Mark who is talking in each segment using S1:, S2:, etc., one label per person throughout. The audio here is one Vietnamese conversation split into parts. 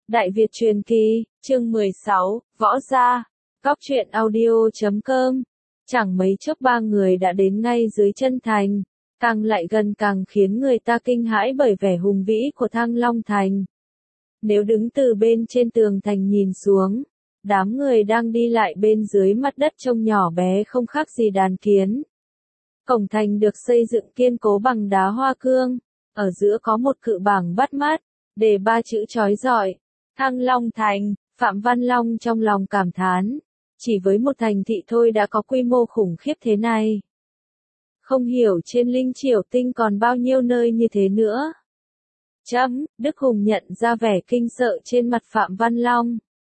S1: Đại Việt truyền kỳ, chương 16, Võ Gia, Góc truyện audio.com. Chẳng mấy chốc ba người đã đến ngay dưới chân thành, càng lại gần càng khiến người ta kinh hãi bởi vẻ hùng vĩ của Thăng Long Thành. Nếu đứng từ bên trên tường thành nhìn xuống, đám người đang đi lại bên dưới mặt đất trông nhỏ bé không khác gì đàn kiến. Cổng thành được xây dựng kiên cố bằng đá hoa cương, ở giữa có một cự bảng bắt mắt, đề ba chữ chói rọi. Thăng Long Thành. Phạm Văn Long trong lòng cảm thán, chỉ với một thành thị thôi đã có quy mô khủng khiếp thế này. Không hiểu trên Linh Triểu Tinh còn bao nhiêu nơi như thế nữa. Đức Hùng nhận ra vẻ kinh sợ trên mặt Phạm Văn Long.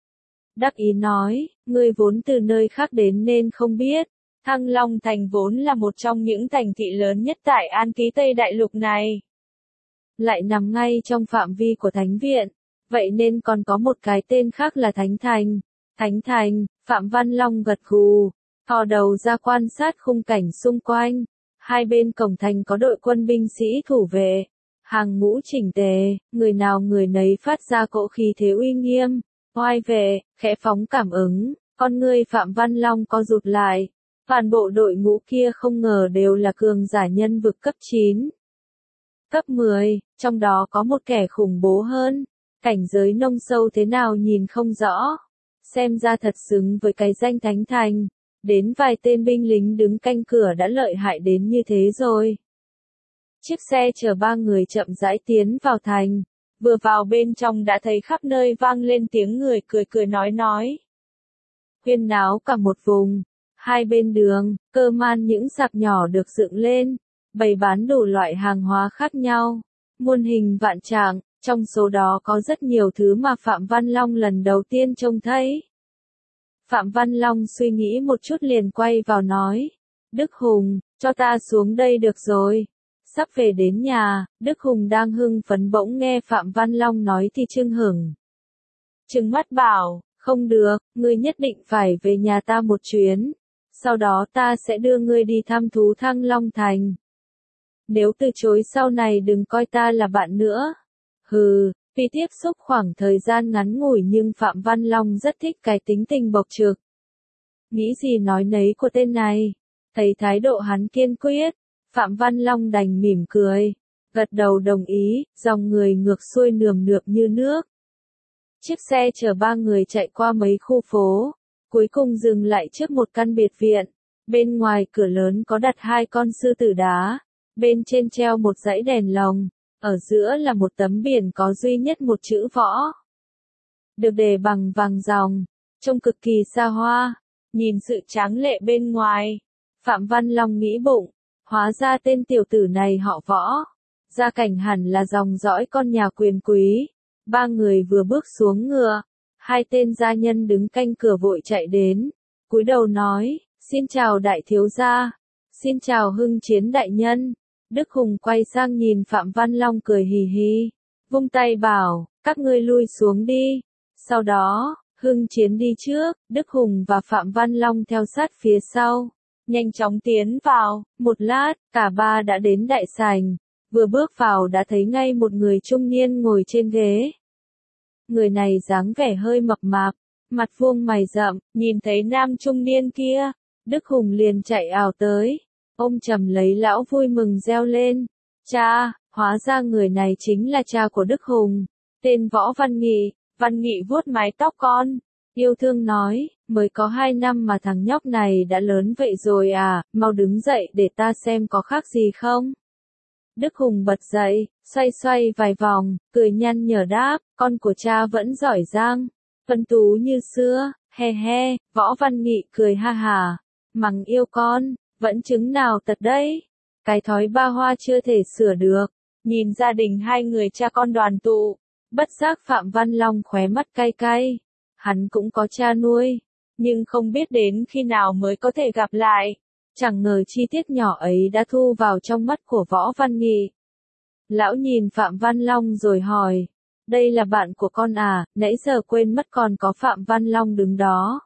S1: Đắc ý nói, ngươi vốn từ nơi khác đến nên không biết, Thăng Long Thành vốn là một trong những thành thị lớn nhất tại An Ký Tây Đại Lục này. Lại nằm ngay trong phạm vi của Thánh Viện. Vậy nên còn có một cái tên khác là Thánh Thành. Thánh Thành, Phạm Văn Long gật gù, thò đầu ra quan sát khung cảnh xung quanh. Hai bên cổng thành có đội quân binh sĩ thủ vệ, hàng ngũ chỉnh tề, người nào người nấy phát ra cỗ khí thế uy nghiêm, oai vệ, khẽ phóng cảm ứng, con ngươi Phạm Văn Long co rụt lại. Toàn bộ đội ngũ kia không ngờ đều là cường giả nhân vực cấp 9. Cấp 10, trong đó có một kẻ khủng bố hơn. Cảnh giới nông sâu thế nào nhìn không rõ. Xem ra thật xứng với cái danh Thánh Thành. Đến vài tên binh lính đứng canh cửa đã lợi hại đến như thế rồi. Chiếc xe chở ba người chậm rãi tiến vào thành. Vừa vào bên trong đã thấy khắp nơi vang lên tiếng người cười cười nói. Huyên náo cả một vùng. Hai bên đường, cơ man những sạp nhỏ được dựng lên. Bày bán đủ loại hàng hóa khác nhau. Muôn hình vạn trạng. Trong số đó có rất nhiều thứ mà Phạm Văn Long lần đầu tiên trông thấy. Phạm Văn Long suy nghĩ một chút liền quay vào nói. Đức Hùng, cho ta xuống đây được rồi. Sắp về đến nhà, Đức Hùng đang hưng phấn bỗng nghe Phạm Văn Long nói thì chưng hửng. Trừng mắt bảo, không được, ngươi nhất định phải về nhà ta một chuyến. Sau đó ta sẽ đưa ngươi đi thăm thú Thăng Long Thành. Nếu từ chối sau này đừng coi ta là bạn nữa. Hừ, vì tiếp xúc khoảng thời gian ngắn ngủi nhưng Phạm Văn Long rất thích cái tính tình bộc trực. Nghĩ gì nói nấy của tên này. Thấy thái độ hắn kiên quyết, Phạm Văn Long đành mỉm cười, gật đầu đồng ý, dòng người ngược xuôi nườm nượp như nước. Chiếc xe chở ba người chạy qua mấy khu phố, cuối cùng dừng lại trước một căn biệt viện. Bên ngoài cửa lớn có đặt hai con sư tử đá, bên trên treo một dãy đèn lồng. Ở giữa là một tấm biển có duy nhất một chữ võ. Được đề bằng vàng ròng, trông cực kỳ xa hoa, nhìn sự tráng lệ bên ngoài. Phạm Văn Long nghĩ bụng, hóa ra tên tiểu tử này họ Võ. Gia cảnh hẳn là dòng dõi con nhà quyền quý. Ba người vừa bước xuống ngựa, hai tên gia nhân đứng canh cửa vội chạy đến, cúi đầu nói, xin chào đại thiếu gia, xin chào Hưng Chiến đại nhân. Đức Hùng quay sang nhìn Phạm Văn Long cười hì hì, vung tay bảo, các ngươi lui xuống đi. Sau đó, Hưng Chiến đi trước, Đức Hùng và Phạm Văn Long theo sát phía sau, nhanh chóng tiến vào. Một lát, cả ba đã đến đại sảnh, vừa bước vào đã thấy ngay một người trung niên ngồi trên ghế. Người này dáng vẻ hơi mập mạp, mặt vuông mày rậm, nhìn thấy nam trung niên kia, Đức Hùng liền chạy ào tới. Ôm chầm lấy lão vui mừng reo lên. Cha, hóa ra người này chính là cha của Đức Hùng. Tên Võ Văn Nghị. Văn Nghị vuốt mái tóc con. Yêu thương nói, mới có 2 năm mà thằng nhóc này đã lớn vậy rồi à, mau đứng dậy để ta xem có khác gì không. Đức Hùng bật dậy, xoay xoay vài vòng, cười nhăn nhở đáp, con của cha vẫn giỏi giang, tuấn tú như xưa, he he. Võ Văn Nghị cười ha hà, mắng yêu con. Vẫn chứng nào tật đấy. Cái thói ba hoa chưa thể sửa được. Nhìn gia đình hai người cha con đoàn tụ. Bất giác Phạm Văn Long khóe mắt cay cay. Hắn cũng có cha nuôi. Nhưng không biết đến khi nào mới có thể gặp lại. Chẳng ngờ chi tiết nhỏ ấy đã thu vào trong mắt của Võ Văn Nghị. Lão nhìn Phạm Văn Long rồi hỏi. Đây là bạn của con à, nãy giờ quên mất còn có Phạm Văn Long đứng đó.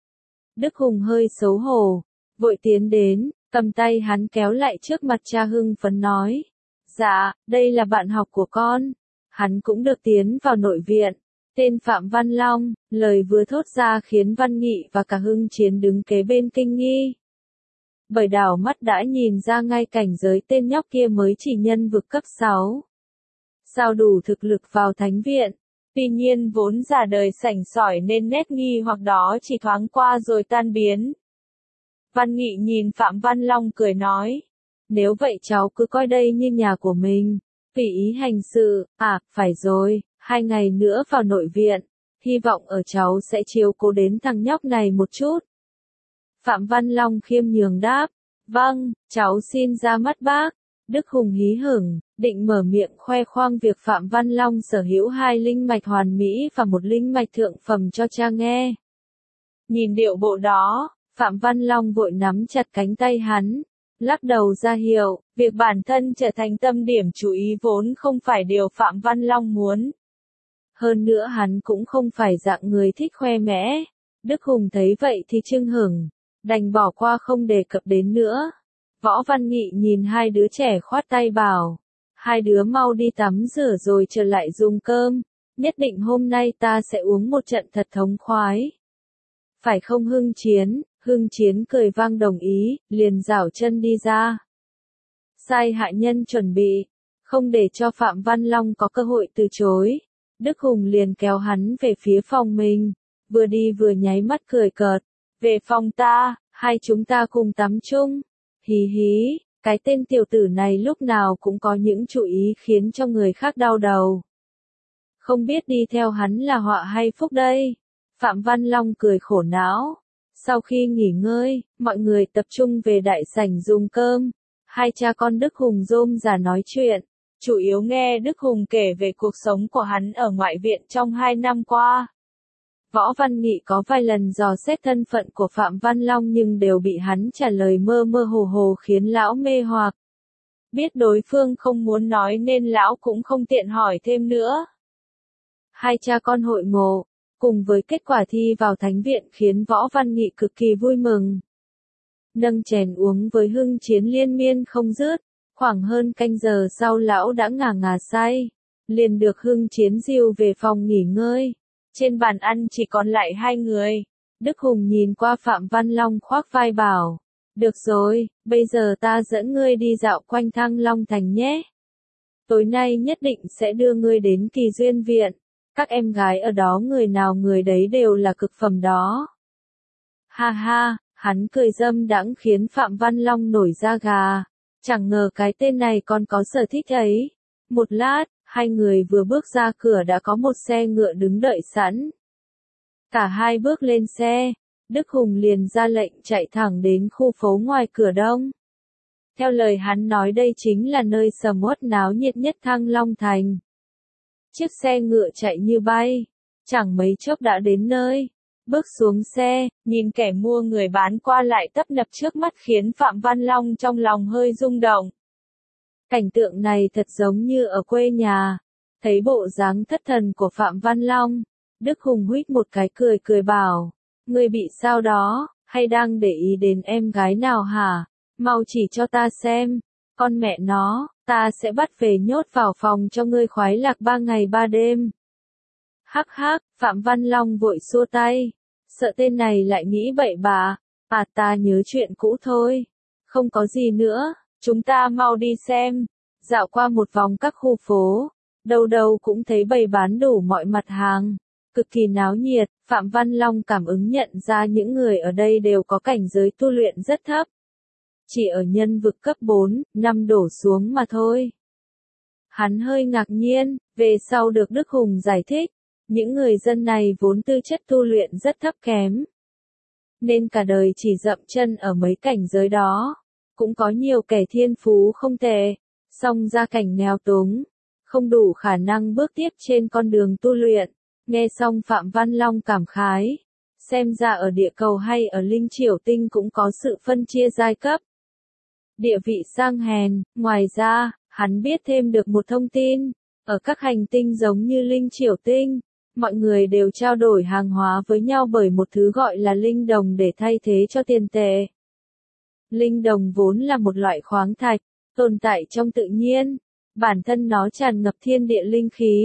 S1: Đức Hùng hơi xấu hổ. Vội tiến đến, cầm tay hắn kéo lại trước mặt cha hưng phấn nói. Dạ, đây là bạn học của con. Hắn cũng được tiến vào nội viện. Tên Phạm Văn Long, lời vừa thốt ra khiến Văn Nghị và cả Hưng Chiến đứng kế bên kinh nghi. Bởi đảo mắt đã nhìn ra ngay cảnh giới tên nhóc kia mới chỉ nhân vực cấp 6. Sao đủ thực lực vào thánh viện? Tuy nhiên vốn giả đời sảnh sỏi nên nét nghi hoặc đó chỉ thoáng qua rồi tan biến. Văn Nghị nhìn Phạm Văn Long cười nói. Nếu vậy cháu cứ coi đây như nhà của mình. Tùy ý hành sự, phải rồi, 2 ngày nữa vào nội viện. Hy vọng ở cháu sẽ chiếu cố đến thằng nhóc này một chút. Phạm Văn Long khiêm nhường đáp. Vâng, cháu xin ra mắt bác. Đức Hùng hí hửng, định mở miệng khoe khoang việc Phạm Văn Long sở hữu 2 linh mạch hoàn mỹ và 1 linh mạch thượng phẩm cho cha nghe. Nhìn điệu bộ đó, Phạm Văn Long vội nắm chặt cánh tay hắn, lắc đầu ra hiệu, việc bản thân trở thành tâm điểm chú ý vốn không phải điều Phạm Văn Long muốn. Hơn nữa hắn cũng không phải dạng người thích khoe mẽ. Đức Hùng thấy vậy thì chưng hửng, đành bỏ qua không đề cập đến nữa. Võ Văn Nghị nhìn 2 đứa trẻ khoát tay bảo, 2 đứa mau đi tắm rửa rồi trở lại dùng cơm, nhất định hôm nay ta sẽ uống một trận thật thống khoái. Phải không Hưng Chiến? Hưng Chiến cười vang đồng ý, liền giảo chân đi ra. Sai hạ nhân chuẩn bị, không để cho Phạm Văn Long có cơ hội từ chối. Đức Hùng liền kéo hắn về phía phòng mình, vừa đi vừa nháy mắt cười cợt. Về phòng ta, 2 chúng ta cùng tắm chung. Hí hí, cái tên tiểu tử này lúc nào cũng có những chủ ý khiến cho người khác đau đầu. Không biết đi theo hắn là họa hay phúc đây? Phạm Văn Long cười khổ não. Sau khi nghỉ ngơi, mọi người tập trung về đại sảnh dùng cơm. 2 cha con Đức Hùng rôm rả nói chuyện, chủ yếu nghe Đức Hùng kể về cuộc sống của hắn ở ngoại viện trong 2 năm qua. Võ Văn Nghị có vài lần dò xét thân phận của Phạm Văn Long nhưng đều bị hắn trả lời mơ mơ hồ hồ khiến lão mê hoặc. Biết đối phương không muốn nói nên lão cũng không tiện hỏi thêm nữa. 2 cha con hội ngộ, cùng với kết quả thi vào thánh viện khiến Võ Văn Nghị cực kỳ vui mừng. Nâng chén uống với Hưng Chiến liên miên không dứt, khoảng hơn canh giờ sau lão đã ngà ngà say, liền được Hưng Chiến dìu về phòng nghỉ ngơi. Trên bàn ăn chỉ còn lại 2 người. Đức Hùng nhìn qua Phạm Văn Long khoác vai bảo. Được rồi, bây giờ ta dẫn ngươi đi dạo quanh Thăng Long Thành nhé. Tối nay nhất định sẽ đưa ngươi đến Kỳ Duyên Viện. Các em gái ở đó người nào người đấy đều là cực phẩm đó. Ha ha, hắn cười dâm đãng khiến Phạm Văn Long nổi da gà. Chẳng ngờ cái tên này còn có sở thích ấy. Một lát, 2 người vừa bước ra cửa đã có một xe ngựa đứng đợi sẵn. Cả hai bước lên xe, Đức Hùng liền ra lệnh chạy thẳng đến khu phố ngoài cửa đông. Theo lời hắn nói đây chính là nơi sầm uất náo nhiệt nhất Thăng Long Thành. Chiếc xe ngựa chạy như bay, chẳng mấy chốc đã đến nơi. Bước xuống xe, nhìn kẻ mua người bán qua lại tấp nập trước mắt khiến Phạm Văn Long trong lòng hơi rung động. Cảnh tượng này thật giống như ở quê nhà. Thấy bộ dáng thất thần của Phạm Văn Long, Đức Hùng huýt một cái cười cười bảo, ngươi bị sao đó, hay đang để ý đến em gái nào hả? Mau chỉ cho ta xem, con mẹ nó, ta sẽ bắt về nhốt vào phòng cho ngươi khoái lạc 3 ngày 3 đêm. Hắc hắc, Phạm Văn Long vội xua tay, sợ tên này lại nghĩ bậy bạ, ta nhớ chuyện cũ thôi, không có gì nữa, chúng ta mau đi xem. Dạo qua một vòng các khu phố, đâu đâu cũng thấy bày bán đủ mọi mặt hàng, cực kỳ náo nhiệt. Phạm Văn Long cảm ứng nhận ra những người ở đây đều có cảnh giới tu luyện rất thấp. Chỉ ở nhân vực cấp 4, 5 đổ xuống mà thôi. Hắn hơi ngạc nhiên, về sau được Đức Hùng giải thích, những người dân này vốn tư chất tu luyện rất thấp kém. Nên cả đời chỉ dậm chân ở mấy cảnh giới đó. Cũng có nhiều kẻ thiên phú không tệ, song gia cảnh nghèo túng, không đủ khả năng bước tiếp trên con đường tu luyện. Nghe xong Phạm Văn Long cảm khái, xem ra ở địa cầu hay ở Linh Triểu Tinh cũng có sự phân chia giai cấp. Địa vị sang hèn, ngoài ra, hắn biết thêm được một thông tin, ở các hành tinh giống như Linh Triểu Tinh, mọi người đều trao đổi hàng hóa với nhau bởi một thứ gọi là linh đồng để thay thế cho tiền tệ. Linh đồng vốn là một loại khoáng thạch, tồn tại trong tự nhiên, bản thân nó tràn ngập thiên địa linh khí,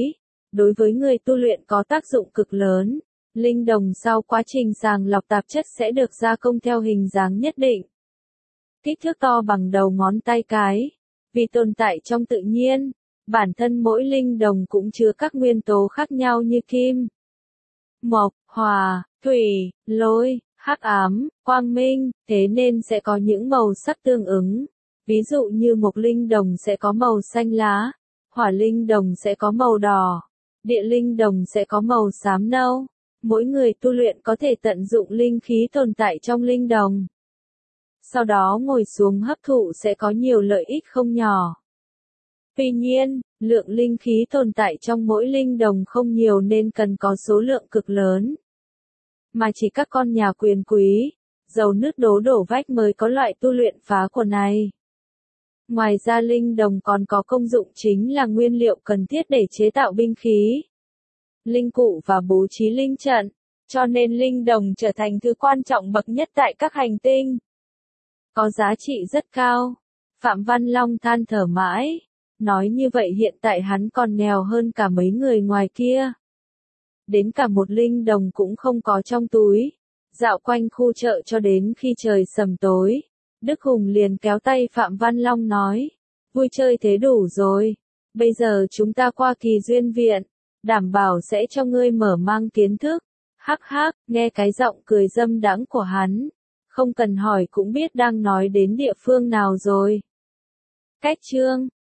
S1: đối với người tu luyện có tác dụng cực lớn. Linh đồng sau quá trình sàng lọc tạp chất sẽ được gia công theo hình dáng nhất định. Kích thước to bằng đầu ngón tay cái. Vì tồn tại trong tự nhiên, bản thân mỗi linh đồng cũng chứa các nguyên tố khác nhau như kim, mộc, hỏa, thủy, lôi, hắc ám, quang minh, thế nên sẽ có những màu sắc tương ứng. Ví dụ như mộc linh đồng sẽ có màu xanh lá, hỏa linh đồng sẽ có màu đỏ, địa linh đồng sẽ có màu xám nâu. Mỗi người tu luyện có thể tận dụng linh khí tồn tại trong linh đồng. Sau đó ngồi xuống hấp thụ sẽ có nhiều lợi ích không nhỏ. Tuy nhiên, lượng linh khí tồn tại trong mỗi linh đồng không nhiều nên cần có số lượng cực lớn. Mà chỉ các con nhà quyền quý, giàu nứt đố đổ vách mới có loại tu luyện phá của này. Ngoài ra linh đồng còn có công dụng chính là nguyên liệu cần thiết để chế tạo binh khí, linh cụ và bố trí linh trận, cho nên linh đồng trở thành thứ quan trọng bậc nhất tại các hành tinh. Có giá trị rất cao. Phạm Văn Long than thở mãi. Nói như vậy hiện tại hắn còn nghèo hơn cả mấy người ngoài kia. Đến cả một linh đồng cũng không có trong túi. Dạo quanh khu chợ cho đến khi trời sầm tối. Đức Hùng liền kéo tay Phạm Văn Long nói. Vui chơi thế đủ rồi. Bây giờ chúng ta qua Kỳ Duyên Viện. Đảm bảo sẽ cho ngươi mở mang kiến thức. Hắc hắc, nghe cái giọng cười dâm đãng của hắn. Không cần hỏi cũng biết đang nói đến địa phương nào rồi. Cách chương